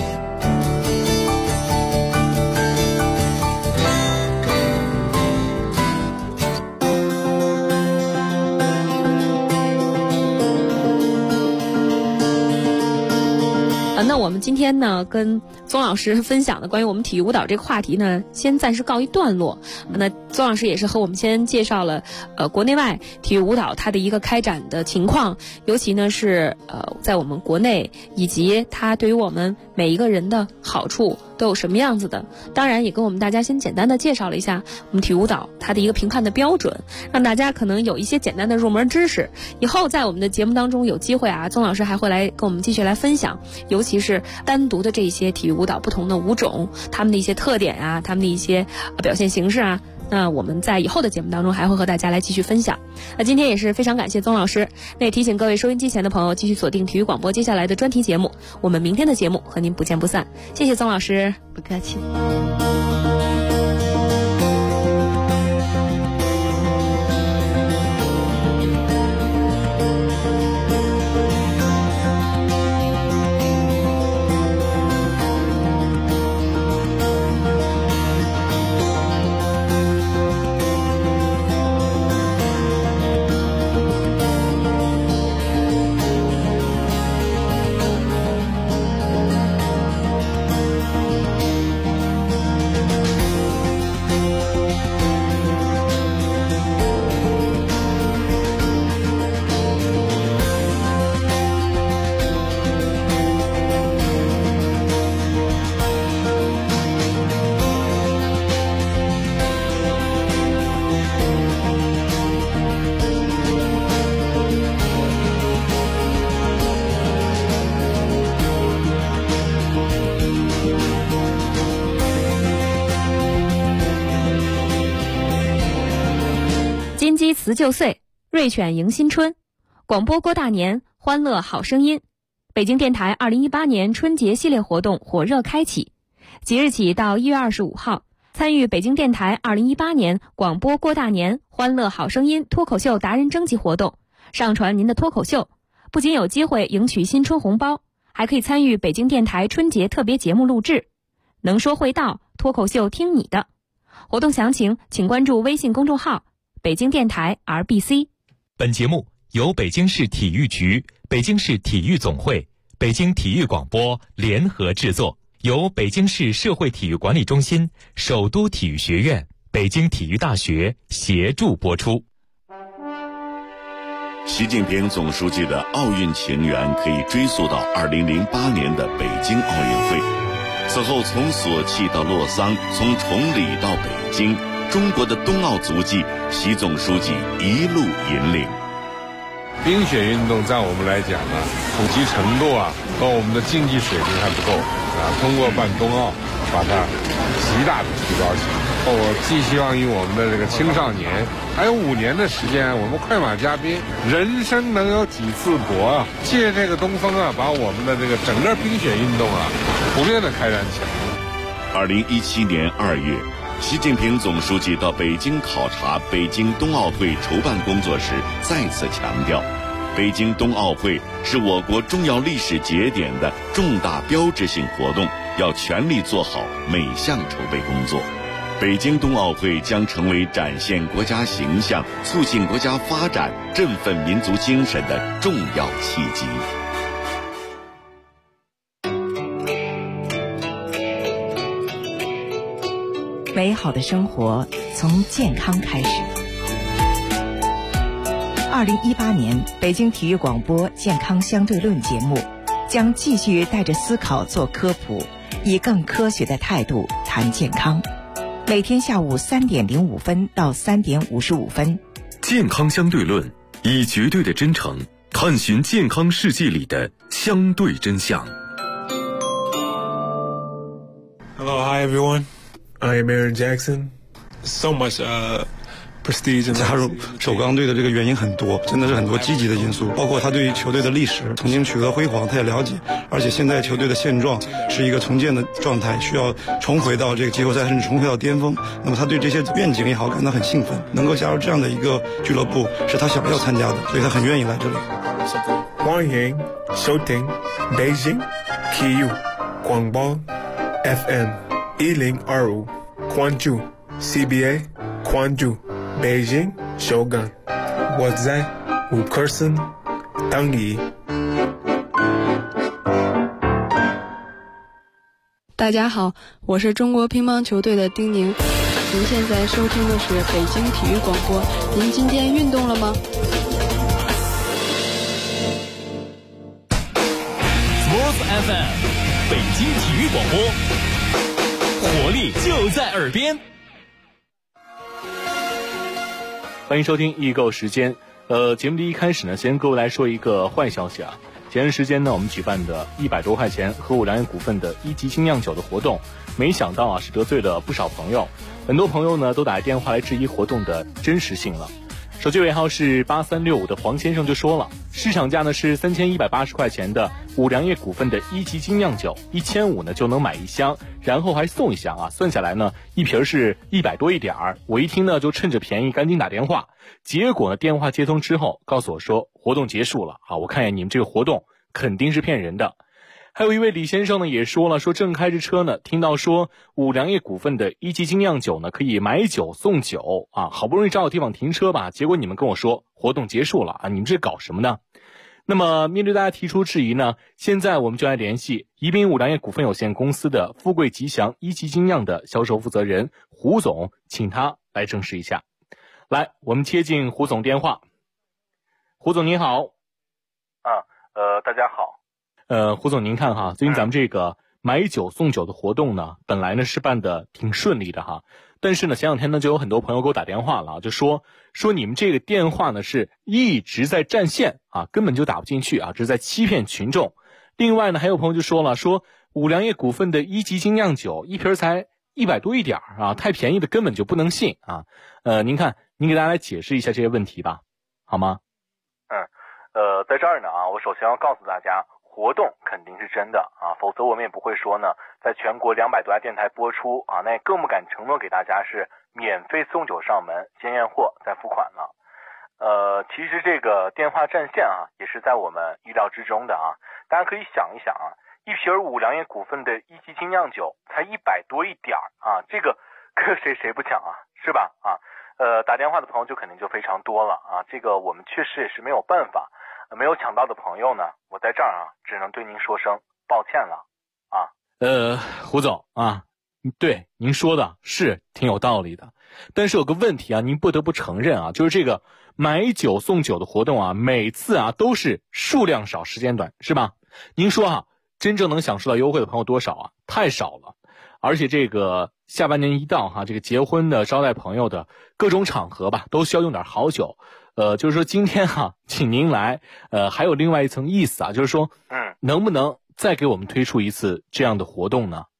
那我们今天呢，跟宗老师分享的关于我们体育舞蹈这个话题呢，先暂时告一段落。那宗老师也是和我们先介绍了国内外体育舞蹈它的一个开展的情况，尤其呢是在我们国内，以及它对于我们每一个人的好处都有什么样子的。当然也跟我们大家先简单的介绍了一下我们体育舞蹈它的一个评判的标准，让大家可能有一些简单的入门知识。以后在我们的节目当中有机会宗老师还会来跟我们继续来分享，尤其是单独的这些体育舞蹈不同的舞种，他们的一些特点他们的一些表现形式那我们在以后的节目当中还会和大家来继续分享。那今天也是非常感谢宗老师，那也提醒各位收音机前的朋友继续锁定体育广播接下来的专题节目，我们明天的节目和您不见不散。谢谢宗老师。 不客气。 金鸡辞旧岁，瑞犬迎新春。广播过大年，欢乐好声音。北京电台2018年春节系列活动火热开启，即日起到1月25号参与北京电台2018年广播过大年欢乐好声音脱口秀达人征集活动，上传您的脱口秀，不仅有机会赢取新春红包，还可以参与北京电台春节特别节目录制，能说会道，脱口秀听你的。活动详情请关注微信公众号北京电台 RBC。 本节目由北京市体育局、北京市体育总会、北京体育广播联合制作，由北京市社会体育管理中心、首都体育学院、北京体育大学协助播出。 习近平总书记的奥运情缘可以追溯到2008年的北京奥运会。此后从索契到洛桑，从崇礼到北京，中国的冬奥足迹，习总书记一路引领。 冰雪运动在我们来讲呢，普及程度和我们的竞技水平还不够通过办冬奥把它极大的提高起来。我寄希望于我们的这个青少年，还有5年的时间，我们快马加鞭，人生能有几次搏借这个东风把我们的这个整个冰雪运动普遍的开展起来。 2017年2月，习近平总书记到北京考察北京冬奥会筹办工作时，再次强调，北京冬奥会是我国重要历史节点的重大标志性活动，要全力做好每项筹备工作。北京冬奥会将成为展现国家形象、促进国家发展、振奋民族精神的重要契机。 美好的生活从健康开始。2018年北京体育广播健康相对论节目将继续带着思考做科普，以更科学的态度谈健康。每天下午3点05分到3点55分， 健康相对论，以绝对的真诚探寻健康世界里的相对真相。 Hello, hi everyone. I am Aaron Jackson. So much prestige. 加入首钢队的这个原因很多，真的是很多积极的因素，包括他对于球队的历史曾经取得辉煌他也了解，而且现在球队的现状是一个重建的状态，需要重回到这个季后赛甚至重回到巅峰。那么他对这些愿景也好感到很兴奋，能够加入这样的一个俱乐部是他想要参加的，所以他很愿意来这里。 欢迎收听北京体育广播 FM1025，关注 CBA， 关注北京首钢，我在5克森等你。 大家好，我是中国乒乓球队的丁宁。您现在收听的是北京体育广播。您今天运动了吗 ？Sports FM， 北京体育广播，活力就在耳边。欢迎收听易购时间。节目的一开始呢，先跟各位来说一个坏消息啊。前段时间呢，我们举办的100多块钱和五粮液股份的1级精酿酒的活动，没想到是得罪了不少朋友。很多朋友呢都打电话来质疑活动的真实性了。手机尾号是8365的黄先生就说了，市场价呢是3180块钱的五粮液股份的1级精酿酒，1500呢就能买1箱，然后还送1箱啊，算下来呢一瓶是100多一点儿。我一听呢就趁着便宜赶紧打电话，结果呢电话接通之后告诉我说活动结束了啊，我看见你们这个活动肯定是骗人的。还有一位李先生呢也说了，说正开着车呢，听到说五粮液股份的1级精酿酒呢可以买酒送酒啊，好不容易找个地方停车吧，结果你们跟我说活动结束了啊，你们这搞什么呢？那么面对大家提出质疑呢，现在我们就来联系宜宾五粮液股份有限公司的富贵吉祥1级精酿的销售负责人胡总，请他来证实一下。来，我们接进胡总电话。胡总您好。 大家好。 胡总您看哈，最近咱们这个买酒送酒的活动呢，本来呢是办的挺顺利的哈，但是呢前两天呢就有很多朋友给我打电话了，就说你们这个电话呢是一直在占线啊，根本就打不进去啊，这是在欺骗群众。另外呢还有朋友就说了，说五粮液股份的1级精酿酒一瓶才100多一点啊，太便宜的根本就不能信啊。您看您给大家来解释一下这些问题吧，好吗？ 在这儿呢我首先要告诉大家， 活动肯定是真的啊，否则我们也不会说呢，在全国200多家电台播出啊，那也更不敢承诺给大家是免费送酒上门，先验货再付款了。其实这个电话占线啊，也是在我们意料之中的啊。大家可以想一想啊，一瓶五粮液股份的一级精酿酒才100多一点啊，这个谁不抢啊，是吧？啊，打电话的朋友就肯定就非常多了啊，这个我们确实也是没有办法。没有抢到的朋友呢，我在这儿啊，只能对您说声抱歉了啊。 胡总啊，对您说的是挺有道理的，但是有个问题啊，您不得不承认啊，就是这个买酒送酒的活动啊，每次啊都是数量少时间短，是吧？您说啊，真正能享受到优惠的朋友多少啊？太少了。而且这个下半年一到哈，这个结婚的、招待朋友的各种场合吧，都需要用点好酒。就是说今天哈，请您来，还有另外一层意思啊，就是说，能不能再给我们推出一次这样的活动呢？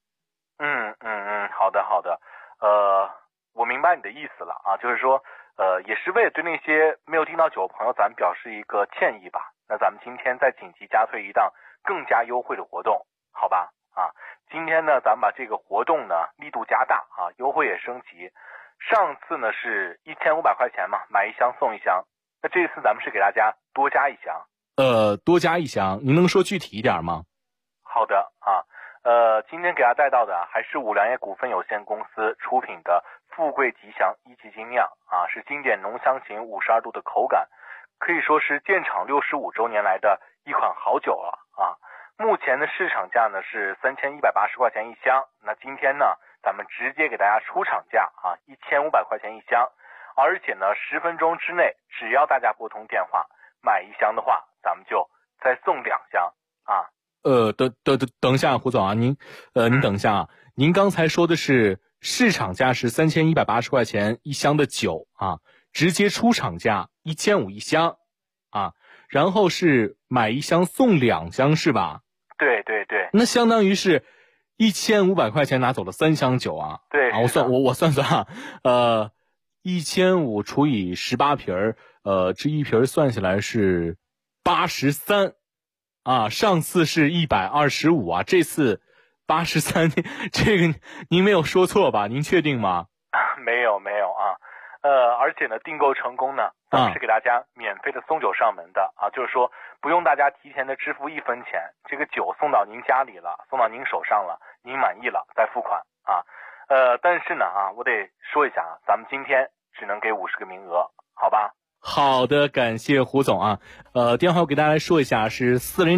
好的，我明白你的意思了啊，就是说，也是为了对那些没有订到酒的朋友，咱们表示一个歉意吧。那咱们今天再紧急加推一档更加优惠的活动，好吧？啊，今天呢，咱们把这个活动呢力度加大啊，优惠也升级。上次呢是1500块钱嘛，买一箱送一箱。那这次咱们是给大家多加一箱。 多加一箱，您能说具体一点吗？ 好的啊，今天给大家带到的还是五粮液股份有限公司出品的富贵吉祥一级精酿啊，是经典浓香型52度的口感，可以说是建厂65周年来的一款好酒了啊。目前的市场价呢是3180块钱一箱，那今天呢咱们直接给大家出厂价啊，1500块钱一箱，而且呢10分钟之内，只要大家拨通电话买一箱的话，咱们就再送2箱啊。 等一下，胡总啊，您等一下啊，您刚才说的是市场价是3180块钱一箱的酒啊，直接出厂价1500一箱啊，然后是买一箱送2箱是吧？ 对， 那相当于是1500块钱拿走了3箱酒啊。 对啊，我算啊，1500除以18瓶这一瓶算下来是83啊，上次是125啊，这次83，这个您没有说错吧？您确定吗？ 没有啊，而且呢，订购成功呢，咱们是给大家免费的送酒上门的啊，就是说不用大家提前的支付1分钱，这个酒送到您家里了，送到您手上了，您满意了再付款啊。但是呢啊，我得说一下啊，咱们今天只能给50个名额，好吧？ 好的，感谢胡总啊。电话我给大家来说一下，是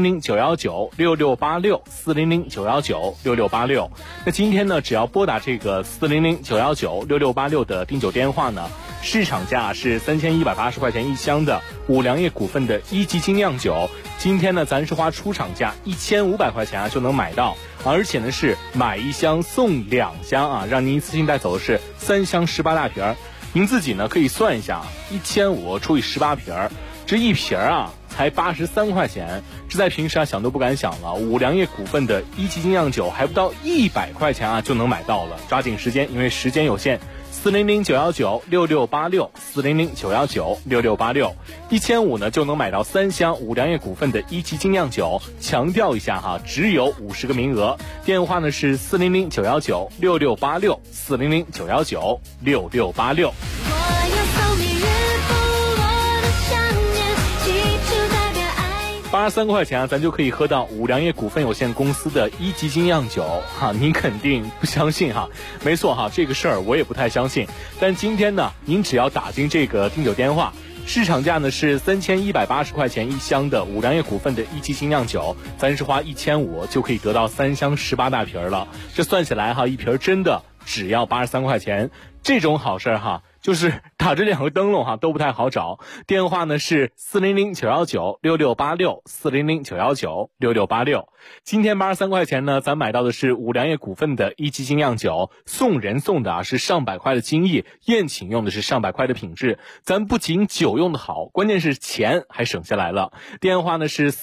400-919-6686，400-919-6686。那今天呢，只要拨打这个400-919-6686的订酒电话呢，市场价是3180块钱一箱的五粮液股份的一级精酿酒，今天呢，咱是花出厂价1500块钱啊就能买到，而且呢是买一箱送2箱啊，让您一次性带走的是3箱18大瓶。您自己呢可以算一下，1500除以18瓶，这一瓶啊才83块钱，这在平时啊想都不敢想了。五粮液股份的一级精酿酒还不到100块钱啊就能买到了，抓紧时间，因为时间有限。400-919-6686，400-919-6686，1500呢就能买到3箱五粮液股份的一级精酿酒。强调一下哈，只有50个名额。电话呢是400-919-6686，400-919-6686。83块钱啊，咱就可以喝到五粮液股份有限公司的一级精酿酒哈，您肯定不相信哈？没错哈，这个事儿我也不太相信。但今天呢，您只要打进这个订酒电话，市场价呢是3180块钱一箱的五粮液股份的一级精酿酒，咱是花1500就可以得到3箱18大瓶了。这算起来哈，一瓶真的只要83块钱，这种好事哈。就是打这2个灯笼哈都不太好找，电话呢是400-919-6686，400-919-6686。今天83块钱呢，咱买到的是五粮液股份的一级精酿酒，送人送的啊是上百块的精益，宴请用的是上百块的品质。咱不仅酒用的好，关键是钱还省下来了。电话呢是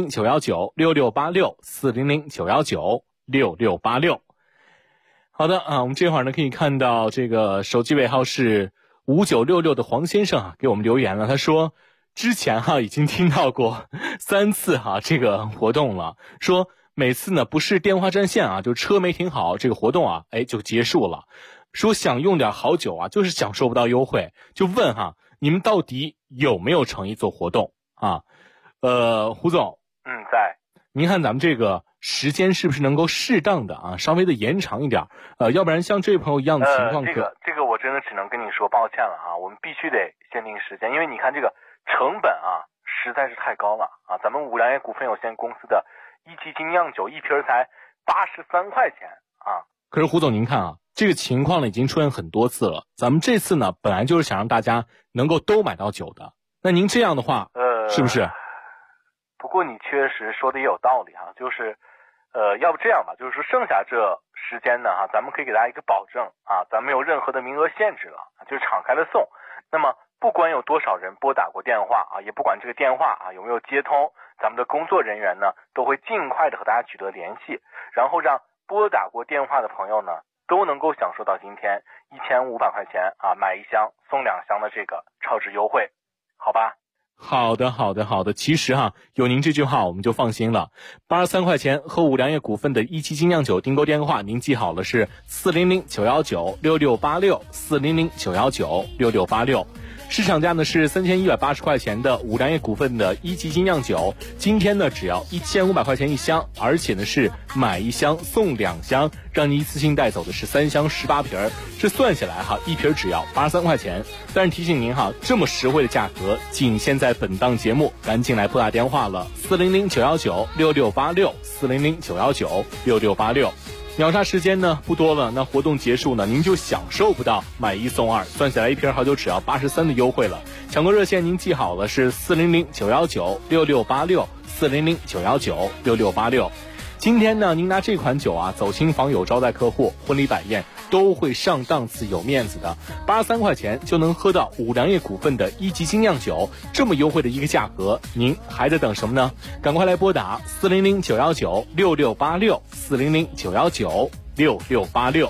400-919-6686，400-919-6686。好的啊，我们这会儿呢可以看到这个手机尾号是5966的黄先生啊给我们留言了，他说之前已经听到过3次这个活动了，说每次呢不是电话占线就车没停好，这个活动就结束了。说想用点好酒就是享受不到优惠，就问你们到底有没有诚意做活动胡总， 在。 您看咱们这个时间是不是能够适当的稍微的延长一点？要不然像这位朋友一样的情况这个我真的只能跟你说抱歉了我们必须得限定时间，因为你看这个成本实在是太高了咱们五粮液股份有限公司的一级精酿酒一瓶才83块钱可是胡总您看这个情况呢已经出现很多次了，咱们这次呢本来就是想让大家能够都买到酒的，那您这样的话是不是？ 不过你确实说的也有道理就是要不这样吧，就是说剩下这时间呢咱们可以给大家一个保证咱们没有任何的名额限制了，就是敞开的送。那么不管有多少人拨打过电话也不管这个电话有没有接通，咱们的工作人员呢都会尽快的和大家取得联系，然后让拨打过电话的朋友呢都能够享受到今天1500块钱买1箱送2箱的这个超值优惠，好吧？ 好的，其实有您这句话我们就放心了。83块钱和五粮液股份的一期精酿酒订购电话您记好了，是400-919-6686 400-919-6686。市场价呢是3180块钱的五粮液股份的一级精酿酒，今天呢只要1500块钱1箱，而且呢是买1箱送2箱，让你一次性带走的是3箱18瓶，这算下来一瓶只要83块钱。但是提醒您这么实惠的价格仅限在本档节目，赶紧来拨打电话了，400-919-6686 400-919-6686。秒杀时间呢不多了，那活动结束呢您就享受不到买1送2，算下来一瓶好酒只要83的优惠了。抢购热线您记好了，是400-919-6686 400-919-6686。今天呢您拿这款酒走亲访友招待客户婚礼摆宴都会上档次有面子的，83块钱就能喝到五粮液股份的一级精酿酒，这么优惠的一个价格，您还在等什么呢？赶快来拨打400-919-6686 400-919-6686。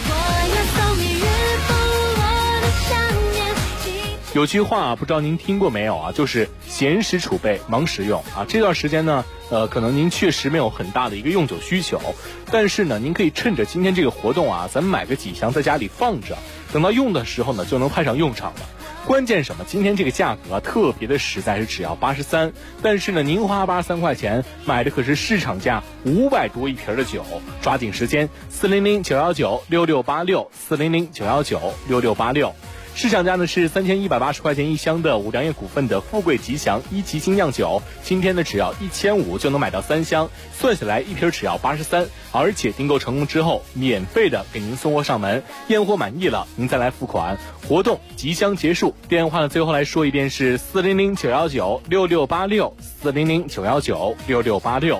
有句话不知道您听过没有就是闲时储备忙时用这段时间呢可能您确实没有很大的一个用酒需求，但是呢您可以趁着今天这个活动咱们买个几箱在家里放着，等到用的时候呢就能派上用场了。关键什么？今天这个价格特别的实在，是只要83，但是呢您花83块钱买的可是市场价500多一瓶的酒，抓紧时间400-919-6686 400-919-6686。市场价呢是3180块钱1箱的五粮液股份的富贵吉祥一级精酿酒，今天呢只要1500就能买到3箱，算下来一瓶只要83，而且订购成功之后免费的给您送货上门，验货满意了您再来付款。活动即将结束，电话呢最后来说一遍是400-919-6686 400-919-6686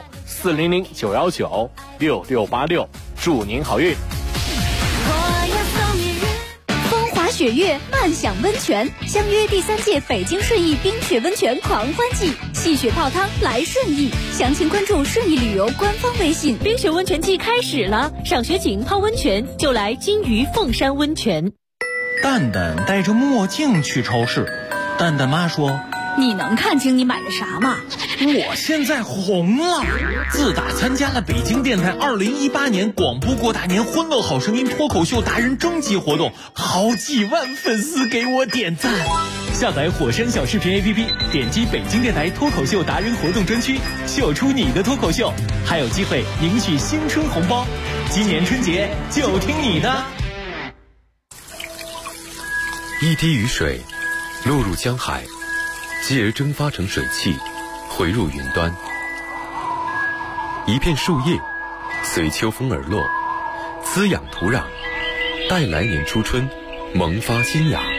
400-919-6686。祝您好运。 雪月漫享温泉，相约第3届北京顺义冰雪温泉狂欢季，戏雪泡汤来顺义，详情关注顺义旅游官方微信。 冰雪温泉季开始了，赏雪景泡温泉就来金鱼凤山温泉。 蛋蛋戴着墨镜去超市，蛋蛋妈说：“ 你能看清你买的啥吗？ 我现在红了，自打参加了北京电台2018年广播过大年欢乐好声音脱口秀达人征集活动，好几万粉丝给我点赞。” 下载火山小视频 APP， 点击北京电台脱口秀达人活动专区，秀出你的脱口秀，还有机会赢取新春红包。今年春节就听你的。 一滴雨水落入江海，继而蒸发成水汽，回入云端。一片树叶随秋风而落，滋养土壤，带来年初春，萌发新芽。